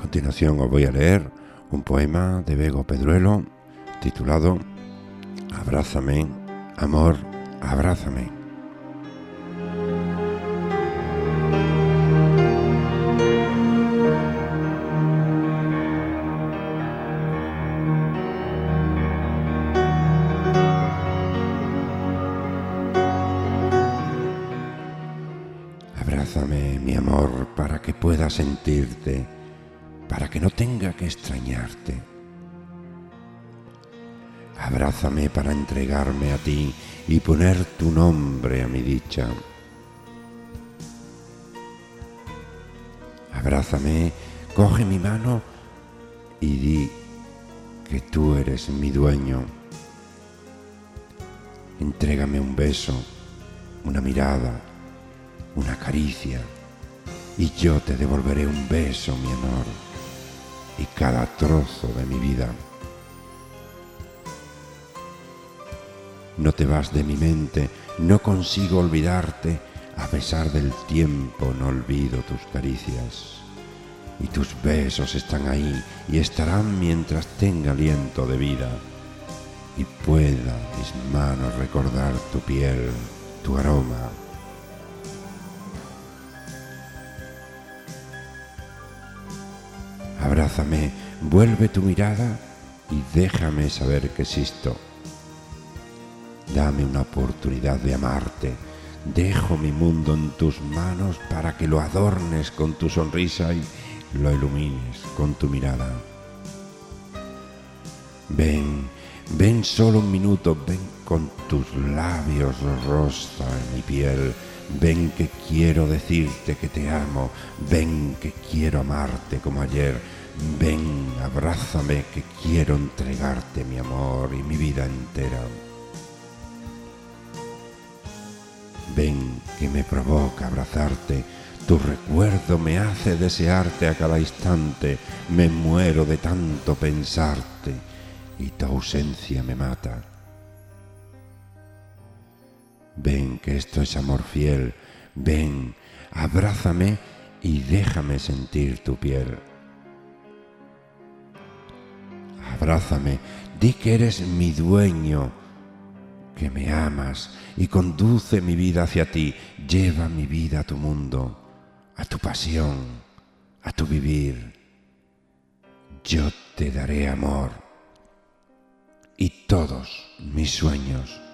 continuación os voy a leer un poema de Bego Pedruelo titulado Abrázame, amor, abrázame. Abrázame, mi amor, para que pueda sentirte, para que no tenga que extrañarte. Abrázame para entregarme a ti y poner tu nombre a mi dicha. Abrázame, coge mi mano y di que tú eres mi dueño. Entrégame un beso, una mirada, una caricia, y yo te devolveré un beso, mi amor, y cada trozo de mi vida. No te vas de mi mente, no consigo olvidarte, a pesar del tiempo no olvido tus caricias. Y tus besos están ahí y estarán mientras tenga aliento de vida y pueda mis manos recordar tu piel, tu aroma. Abrázame, vuelve tu mirada y déjame saber que existo. Dame una oportunidad de amarte. Dejo mi mundo en tus manos para que lo adornes con tu sonrisa y lo ilumines con tu mirada. Ven, ven solo un minuto, ven con tus labios rosa en mi piel. Ven que quiero decirte que te amo, ven que quiero amarte como ayer, ven, abrázame que quiero entregarte mi amor y mi vida entera. Ven que me provoca abrazarte, tu recuerdo me hace desearte a cada instante, me muero de tanto pensarte y tu ausencia me mata. Ven que esto es amor fiel, ven, abrázame y déjame sentir tu piel. Abrázame, di que eres mi dueño, que me amas y conduce mi vida hacia ti, lleva mi vida a tu mundo, a tu pasión, a tu vivir. Yo te daré amor y todos mis sueños.